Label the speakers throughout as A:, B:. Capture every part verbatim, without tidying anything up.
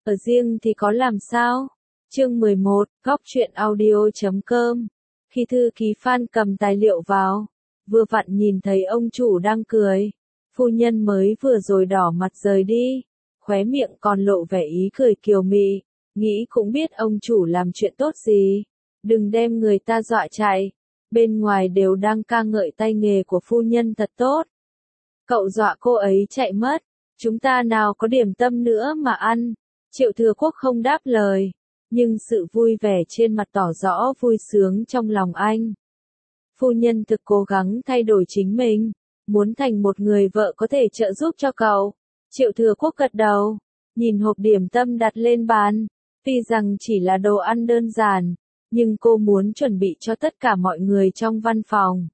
A: ở riêng thì có làm sao? Chương mười một, góc truyện audio chấm com. Khi thư ký Phan cầm tài liệu vào, vừa vặn nhìn thấy ông chủ đang cười. Phu nhân mới vừa rồi đỏ mặt rời đi, khóe miệng còn lộ vẻ ý cười kiều mị, nghĩ cũng biết ông chủ làm chuyện tốt gì. Đừng đem người ta dọa chạy, bên ngoài đều đang ca ngợi tay nghề của phu nhân thật tốt. Cậu dọa cô ấy chạy mất, chúng ta nào có điểm tâm nữa mà ăn. Triệu Thừa Quốc không đáp lời, nhưng sự vui vẻ trên mặt tỏ rõ vui sướng trong lòng anh. Phu nhân thực cố gắng thay đổi chính mình, muốn thành một người vợ có thể trợ giúp cho cậu. Triệu Thừa Quốc gật đầu, nhìn hộp điểm tâm đặt lên bàn, tuy rằng chỉ là đồ ăn đơn giản, nhưng cô muốn chuẩn bị cho tất cả mọi người trong văn phòng.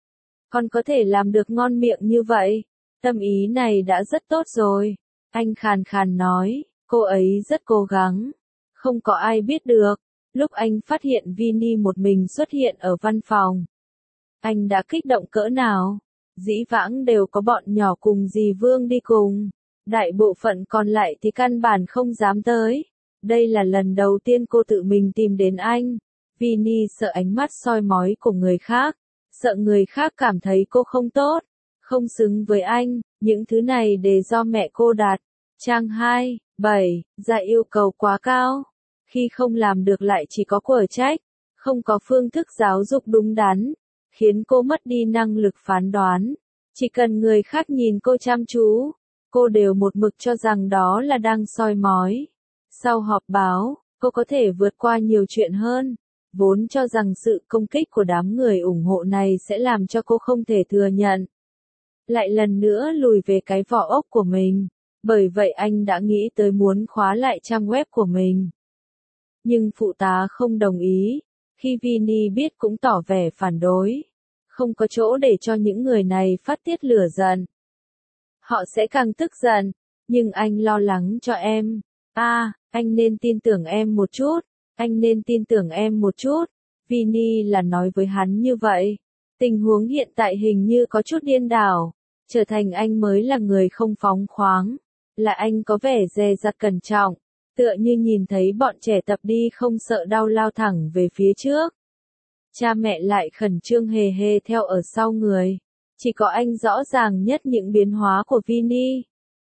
A: Con có thể làm được ngon miệng như vậy, tâm ý này đã rất tốt rồi. Anh khàn khàn nói, cô ấy rất cố gắng. Không có ai biết được, lúc anh phát hiện Vini một mình xuất hiện ở văn phòng, anh đã kích động cỡ nào. Dĩ vãng đều có bọn nhỏ cùng dì Vương đi cùng, đại bộ phận còn lại thì căn bản không dám tới. Đây là lần đầu tiên cô tự mình tìm đến anh. Vini sợ ánh mắt soi mói của người khác, sợ người khác cảm thấy cô không tốt, không xứng với anh. Những thứ này đều do mẹ cô đặt. Trang hai, bảy, ra yêu cầu quá cao. Khi không làm được lại chỉ có quở trách, không có phương thức giáo dục đúng đắn, khiến cô mất đi năng lực phán đoán. Chỉ cần người khác nhìn cô chăm chú, cô đều một mực cho rằng đó là đang soi mói. Sau họp báo, cô có thể vượt qua nhiều chuyện hơn, vốn cho rằng sự công kích của đám người ủng hộ này sẽ làm cho cô không thể thừa nhận. Lại lần nữa lùi về cái vỏ ốc của mình, bởi vậy anh đã nghĩ tới muốn khóa lại trang web của mình. Nhưng phụ tá không đồng ý, khi Vini biết cũng tỏ vẻ phản đối. Không có chỗ để cho những người này phát tiết lửa giận. Họ sẽ càng tức giận, nhưng anh lo lắng cho em. À, anh nên tin tưởng em một chút, anh nên tin tưởng em một chút. Vini là nói với hắn như vậy. Tình huống hiện tại hình như có chút điên đảo, trở thành anh mới là người không phóng khoáng, là anh có vẻ dè dặt cẩn trọng, tựa như nhìn thấy bọn trẻ tập đi không sợ đau lao thẳng về phía trước. Cha mẹ lại khẩn trương hề hề theo ở sau người. Chỉ có anh rõ ràng nhất những biến hóa của Vini.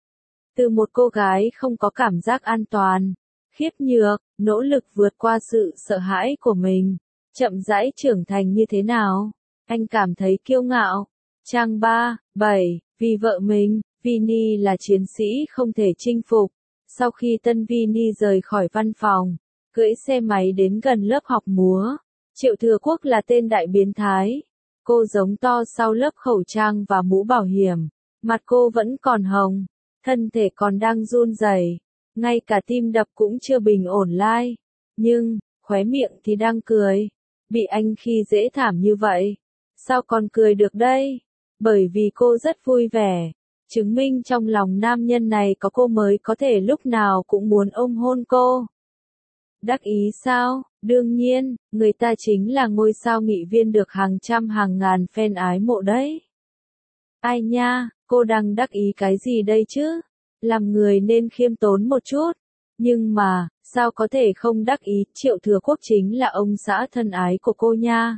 A: Từ một cô gái không có cảm giác an toàn, khiếp nhược, nỗ lực vượt qua sự sợ hãi của mình, chậm rãi trưởng thành như thế nào, anh cảm thấy kiêu ngạo. Trang ba, bảy, vì vợ mình, Vini là chiến sĩ không thể chinh phục. Sau khi tân Vini rời khỏi văn phòng, cưỡi xe máy đến gần lớp học múa, Triệu Thừa Quốc là tên đại biến thái. Cô giống to sau lớp khẩu trang và mũ bảo hiểm, mặt cô vẫn còn hồng, thân thể còn đang run rẩy, ngay cả tim đập cũng chưa bình ổn lại. Nhưng, khóe miệng thì đang cười. Bị anh khi dễ thảm như vậy, sao còn cười được đây? Bởi vì cô rất vui vẻ, chứng minh trong lòng nam nhân này có cô mới có thể lúc nào cũng muốn ôm hôn cô. Đắc ý sao? Đương nhiên, người ta chính là ngôi sao nghị viên được hàng trăm hàng ngàn fan ái mộ đấy. Ai nha, cô đang đắc ý cái gì đây chứ? Làm người nên khiêm tốn một chút. Nhưng mà, sao có thể không đắc ý? Triệu Thừa Quốc chính là ông xã thân ái của cô nha.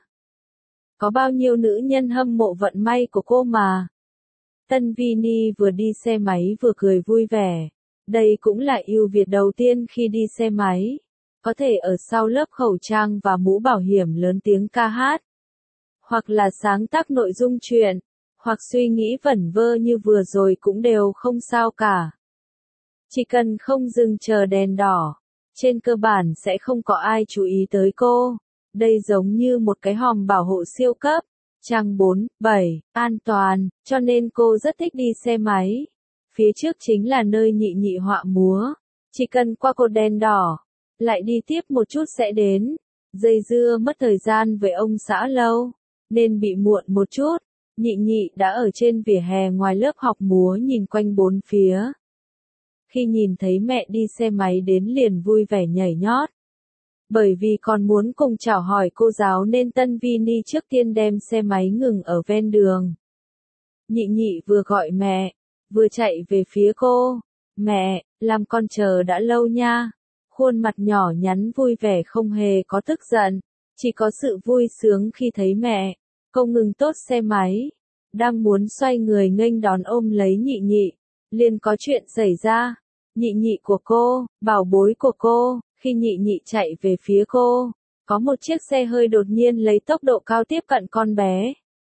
A: Có bao nhiêu nữ nhân hâm mộ vận may của cô mà. Tân Vini vừa đi xe máy vừa cười vui vẻ. Đây cũng là ưu việt đầu tiên khi đi xe máy. Có thể ở sau lớp khẩu trang và mũ bảo hiểm lớn tiếng ca hát. Hoặc là sáng tác nội dung truyện. Hoặc suy nghĩ vẩn vơ như vừa rồi cũng đều không sao cả. Chỉ cần không dừng chờ đèn đỏ, trên cơ bản sẽ không có ai chú ý tới cô. Đây giống như một cái hòm bảo hộ siêu cấp. Trang bốn, bảy, an toàn, cho nên cô rất thích đi xe máy. Phía trước chính là nơi nhị nhị họa múa. Chỉ cần qua cột đèn đỏ, lại đi tiếp một chút sẽ đến. Dây dưa mất thời gian với ông xã lâu, nên bị muộn một chút. Nhị nhị đã ở trên vỉa hè ngoài lớp học múa nhìn quanh bốn phía. Khi nhìn thấy mẹ đi xe máy đến liền vui vẻ nhảy nhót. Bởi vì còn muốn cùng chào hỏi cô giáo nên tân Vini trước tiên đem xe máy ngừng ở ven đường. Nhị nhị vừa gọi mẹ, vừa chạy về phía cô. Mẹ, làm con chờ đã lâu nha. Khuôn mặt nhỏ nhắn vui vẻ không hề có tức giận, chỉ có sự vui sướng khi thấy mẹ. Cô ngừng tốt xe máy, đang muốn xoay người nghênh đón ôm lấy nhị nhị, liền có chuyện xảy ra. Nhị nhị của cô, bảo bối của cô, khi nhị nhị chạy về phía cô, có một chiếc xe hơi đột nhiên lấy tốc độ cao tiếp cận con bé.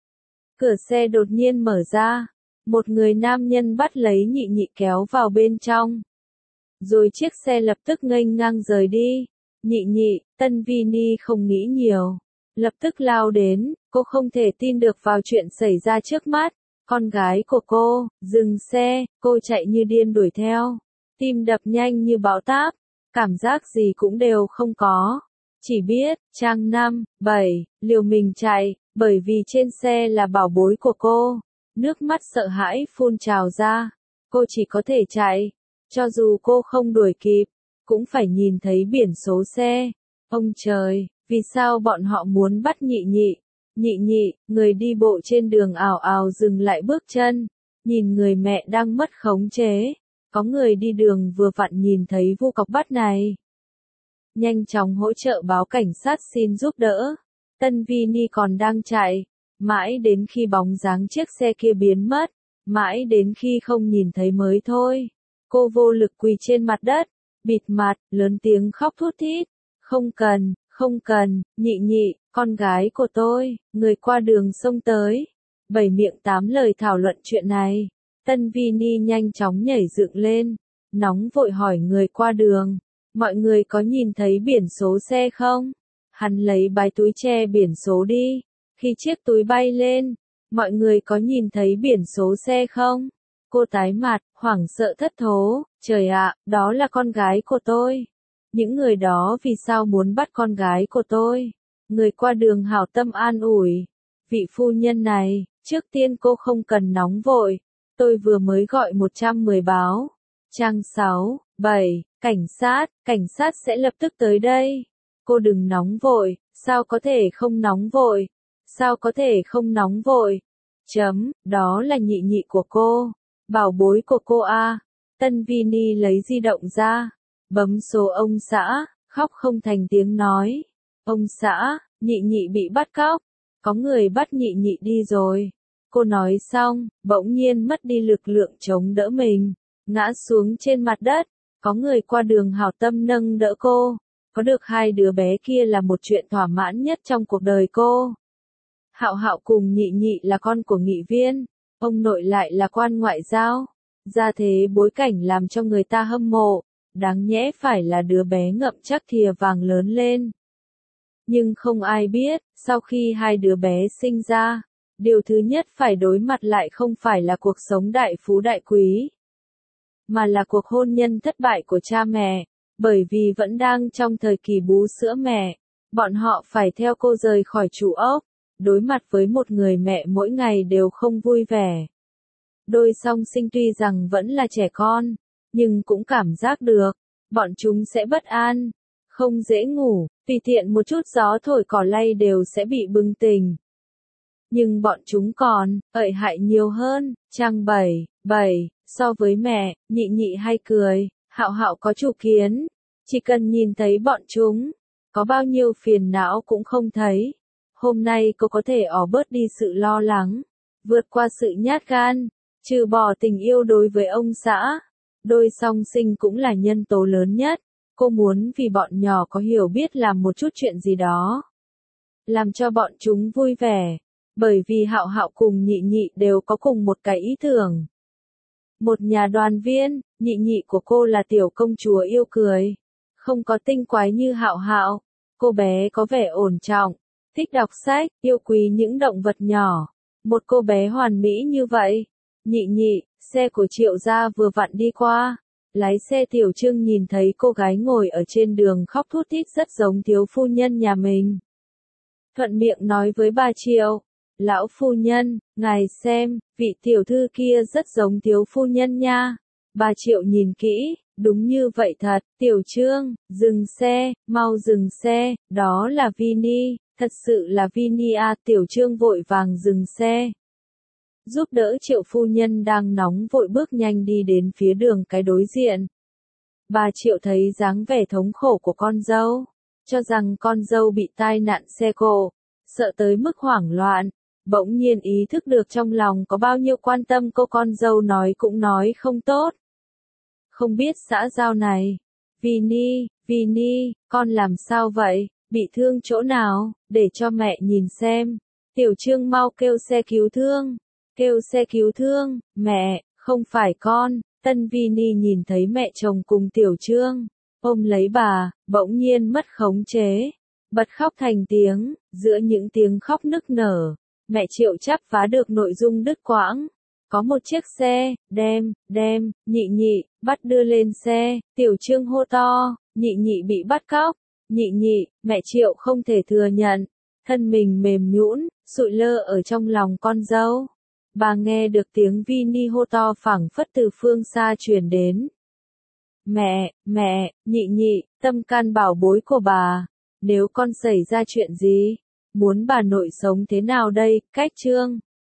A: Cửa xe đột nhiên mở ra, một người nam nhân bắt lấy nhị nhị kéo vào bên trong. Rồi chiếc xe lập tức nghênh ngang rời đi. Nhị nhị, Tân Vini không nghĩ nhiều, lập tức lao đến, cô không thể tin được vào chuyện xảy ra trước mắt. Con gái của cô, dừng xe, cô chạy như điên đuổi theo, tim đập nhanh như bão táp, cảm giác gì cũng đều không có. Chỉ biết, trang năm, bảy, liều mình chạy, bởi vì trên xe là bảo bối của cô. Nước mắt sợ hãi phun trào ra, cô chỉ có thể chạy, cho dù cô không đuổi kịp, cũng phải nhìn thấy biển số xe. Ông trời, vì sao bọn họ muốn bắt nhị nhị? Nhị nhị, người đi bộ trên đường ảo ảo dừng lại bước chân, nhìn người mẹ đang mất khống chế. Có người đi đường vừa vặn nhìn thấy vụ cọc bắt này, nhanh chóng hỗ trợ báo cảnh sát xin giúp đỡ. Tân Vini còn đang chạy, mãi đến khi bóng dáng chiếc xe kia biến mất, mãi đến khi không nhìn thấy mới thôi. Cô vô lực quỳ trên mặt đất, bịt mặt, lớn tiếng khóc thút thít. Không cần, không cần, nhị nhị, con gái của tôi. Người qua đường xông tới, bảy miệng tám lời thảo luận chuyện này. Tân Vini nhanh chóng nhảy dựng lên, nóng vội hỏi người qua đường, mọi người có nhìn thấy biển số xe không? Hắn lấy bái túi che biển số đi. Khi chiếc túi bay lên, mọi người có nhìn thấy biển số xe không? Cô tái mặt, hoảng sợ thất thố, trời ạ, đó là con gái của tôi. Những người đó vì sao muốn bắt con gái của tôi? Người qua đường hảo tâm an ủi. Vị phu nhân này, trước tiên cô không cần nóng vội. Tôi vừa mới gọi một trăm mười báo. Trang sáu, bảy, cảnh sát, cảnh sát sẽ lập tức tới đây. Cô đừng nóng vội, sao có thể không nóng vội? Sao có thể không nóng vội? Chấm, đó là nhị nhị của cô. Bảo bối của cô a. Tân Vini lấy di động ra, bấm số ông xã, khóc không thành tiếng nói. Ông xã, nhị nhị bị bắt cóc. Có người bắt nhị nhị đi rồi. Cô nói xong, bỗng nhiên mất đi lực lượng chống đỡ mình, ngã xuống trên mặt đất. Có người qua đường hảo tâm nâng đỡ cô. Có được hai đứa bé kia là một chuyện thỏa mãn nhất trong cuộc đời cô. Hạo Hạo cùng nhị nhị là con của nghị viên, ông nội lại là quan ngoại giao. Ra thế bối cảnh làm cho người ta hâm mộ, đáng nhẽ phải là đứa bé ngậm chắc thìa vàng lớn lên. Nhưng không ai biết, sau khi hai đứa bé sinh ra, điều thứ nhất phải đối mặt lại không phải là cuộc sống đại phú đại quý, mà là cuộc hôn nhân thất bại của cha mẹ. Bởi vì vẫn đang trong thời kỳ bú sữa mẹ, bọn họ phải theo cô rời khỏi chủ ốc, đối mặt với một người mẹ mỗi ngày đều không vui vẻ. Đôi song sinh tuy rằng vẫn là trẻ con, nhưng cũng cảm giác được, bọn chúng sẽ bất an, không dễ ngủ, tùy tiện một chút gió thổi cỏ lay đều sẽ bị bừng tỉnh. Nhưng bọn chúng còn, ợi hại nhiều hơn. Trang bảy, bảy, so với mẹ, nhị nhị hay cười. Hạo Hạo có chủ kiến, chỉ cần nhìn thấy bọn chúng, có bao nhiêu phiền não cũng không thấy. Hôm nay cô có thể ỏ bớt đi sự lo lắng, vượt qua sự nhát gan, trừ bỏ tình yêu đối với ông xã. Đôi song sinh cũng là nhân tố lớn nhất. Cô muốn vì bọn nhỏ có hiểu biết làm một chút chuyện gì đó, làm cho bọn chúng vui vẻ. Bởi vì Hạo Hạo cùng nhị nhị đều có cùng một cái ý tưởng. Một nhà đoàn viên, nhị nhị của cô là tiểu công chúa yêu cười, không có tinh quái như Hạo Hạo. Cô bé có vẻ ổn trọng, thích đọc sách, yêu quý những động vật nhỏ. Một cô bé hoàn mỹ như vậy. Nhị nhị, xe của Triệu gia vừa vặn đi qua. Lái xe Tiểu Trương nhìn thấy cô gái ngồi ở trên đường khóc thút thít rất giống thiếu phu nhân nhà mình. Thuận miệng nói với bà Triệu, lão phu nhân, ngài xem, vị tiểu thư kia rất giống thiếu phu nhân nha. Bà Triệu nhìn kỹ, đúng như vậy thật. Tiểu Trương, dừng xe, mau dừng xe, đó là Vini, thật sự là Vini à. Tiểu Trương vội vàng dừng xe, giúp đỡ Triệu phu nhân đang nóng vội bước nhanh đi đến phía đường cái đối diện. Bà Triệu thấy dáng vẻ thống khổ của con dâu, cho rằng con dâu bị tai nạn xe cộ, sợ tới mức hoảng loạn, bỗng nhiên ý thức được trong lòng có bao nhiêu quan tâm cô con dâu nói cũng nói không tốt. Không biết xã giao này, Vini, Vini, con làm sao vậy, bị thương chỗ nào, để cho mẹ nhìn xem. Tiểu Trương mau kêu xe cứu thương, kêu xe cứu thương, mẹ, không phải con. Tân Vini nhìn thấy mẹ chồng cùng Tiểu Trương, ôm lấy bà, bỗng nhiên mất khống chế, bật khóc thành tiếng, giữa những tiếng khóc nức nở, mẹ Triệu chắp vá được nội dung đứt quãng. Có một chiếc xe, đem, đem, nhị nhị, bắt đưa lên xe, Tiểu Trương hô to, nhị nhị bị bắt cóc, nhị nhị, mẹ Triệu không thể thừa nhận, thân mình mềm nhũn, sụi lơ ở trong lòng con dâu. Bà nghe được tiếng Vini hô to phảng phất từ phương xa truyền đến. Mẹ, mẹ, nhị nhị, tâm can bảo bối của bà, nếu con xảy ra chuyện gì, muốn bà nội sống thế nào đây, cách Trương,